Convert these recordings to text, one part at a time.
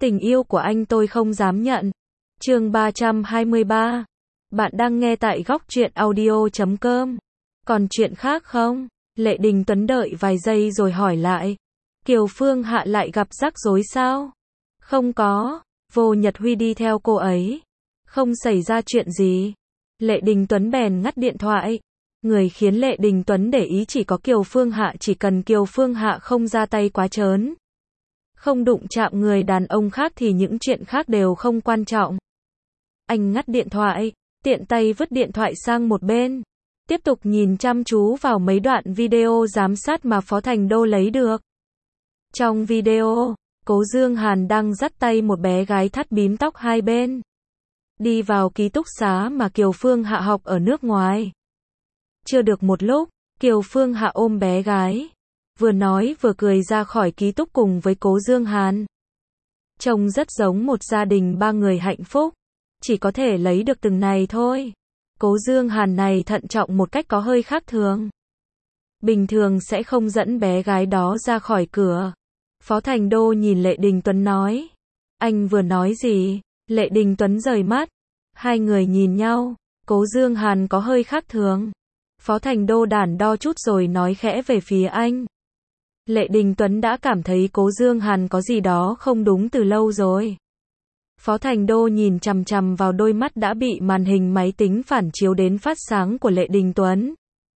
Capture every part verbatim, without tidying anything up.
Tình yêu của anh tôi không dám nhận. Chương ba trăm hai mươi ba. Bạn đang nghe tại góc truyện audio chấm com. Còn chuyện khác không? Lệ Đình Tuấn đợi vài giây rồi hỏi lại. Kiều Phương Hạ lại gặp rắc rối sao? Không có, Vô Nhật Huy đi theo cô ấy. Không xảy ra chuyện gì. Lệ Đình Tuấn bèn ngắt điện thoại. Người khiến Lệ Đình Tuấn để ý chỉ có Kiều Phương Hạ, chỉ cần Kiều Phương Hạ không ra tay quá trớn, không đụng chạm người đàn ông khác thì những chuyện khác đều không quan trọng. Anh ngắt điện thoại, tiện tay vứt điện thoại sang một bên, tiếp tục nhìn chăm chú vào mấy đoạn video giám sát mà Phó Thành Đô lấy được. Trong video, Cố Dương Hàn đang dắt tay một bé gái thắt bím tóc hai bên, đi vào ký túc xá mà Kiều Phương Hạ học ở nước ngoài. Chưa được một lúc, Kiều Phương Hạ ôm bé gái, vừa nói vừa cười ra khỏi ký túc cùng với Cố Dương Hàn. Trông rất giống một gia đình ba người hạnh phúc, chỉ có thể lấy được từng này thôi. Cố Dương Hàn này thận trọng một cách có hơi khác thường. Bình thường sẽ không dẫn bé gái đó ra khỏi cửa. Phó Thành Đô nhìn Lệ Đình Tuấn nói. Anh vừa nói gì? Lệ Đình Tuấn rời mắt. Hai người nhìn nhau. Cố Dương Hàn có hơi khác thường. Phó Thành Đô đắn đo chút rồi nói khẽ về phía anh. Lệ Đình Tuấn đã cảm thấy Cố Dương Hàn có gì đó không đúng từ lâu rồi. Phó Thành Đô nhìn chằm chằm vào đôi mắt đã bị màn hình máy tính phản chiếu đến phát sáng của Lệ Đình Tuấn.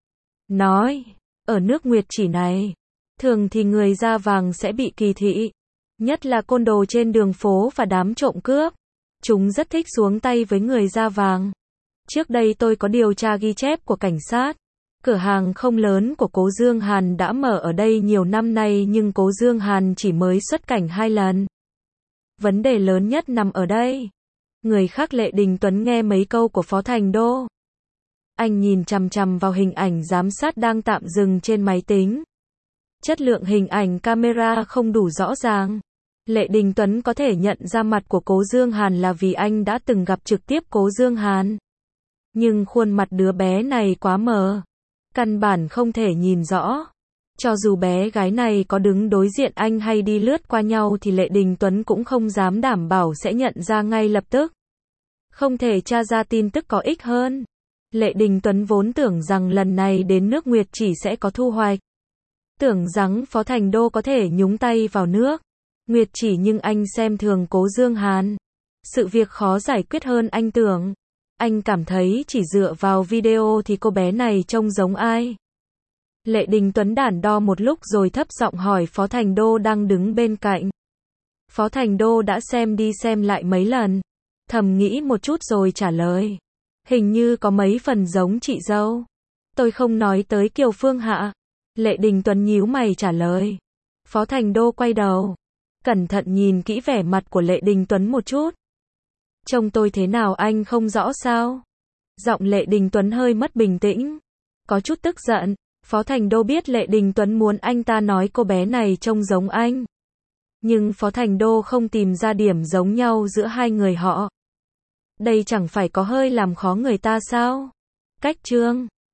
Nói, ở nước Nguyệt Chỉ này, thường thì người da vàng sẽ bị kỳ thị, nhất là côn đồ trên đường phố và đám trộm cướp. Chúng rất thích xuống tay với người da vàng. Trước đây tôi có điều tra ghi chép của cảnh sát. Cửa hàng không lớn của Cố Dương Hàn đã mở ở đây nhiều năm nay nhưng Cố Dương Hàn chỉ mới xuất cảnh hai lần. Vấn đề lớn nhất nằm ở đây. Người khác. Lệ Đình Tuấn nghe mấy câu của Phó Thành Đô. Anh nhìn chằm chằm vào hình ảnh giám sát đang tạm dừng trên máy tính. Chất lượng hình ảnh camera không đủ rõ ràng. Lệ Đình Tuấn có thể nhận ra mặt của Cố Dương Hàn là vì anh đã từng gặp trực tiếp Cố Dương Hàn. Nhưng khuôn mặt đứa bé này quá mờ, căn bản không thể nhìn rõ. Cho dù bé gái này có đứng đối diện anh hay đi lướt qua nhau thì Lệ Đình Tuấn cũng không dám đảm bảo sẽ nhận ra ngay lập tức. Không thể tra ra tin tức có ích hơn. Lệ Đình Tuấn vốn tưởng rằng lần này đến nước Nguyệt Chỉ sẽ có thu hoạch. Tưởng rằng Phó Thành Đô có thể nhúng tay vào nước Nguyệt Chỉ nhưng anh xem thường Cố Dương Hàn. Sự việc khó giải quyết hơn anh tưởng. Anh cảm thấy chỉ dựa vào video thì cô bé này trông giống ai? Lệ Đình Tuấn đắn đo một lúc rồi thấp giọng hỏi Phó Thành Đô đang đứng bên cạnh. Phó Thành Đô đã xem đi xem lại mấy lần, thầm nghĩ một chút rồi trả lời. Hình như có mấy phần giống chị dâu. Tôi không nói tới Kiều Phương Hạ. Lệ Đình Tuấn nhíu mày trả lời. Phó Thành Đô quay đầu, cẩn thận nhìn kỹ vẻ mặt của Lệ Đình Tuấn một chút. Trông tôi thế nào anh không rõ sao? Giọng Lệ Đình Tuấn hơi mất bình tĩnh, có chút tức giận. Phó Thành Đô biết Lệ Đình Tuấn muốn anh ta nói cô bé này trông giống anh. Nhưng Phó Thành Đô không tìm ra điểm giống nhau giữa hai người họ. Đây chẳng phải có hơi làm khó người ta sao? Cách chương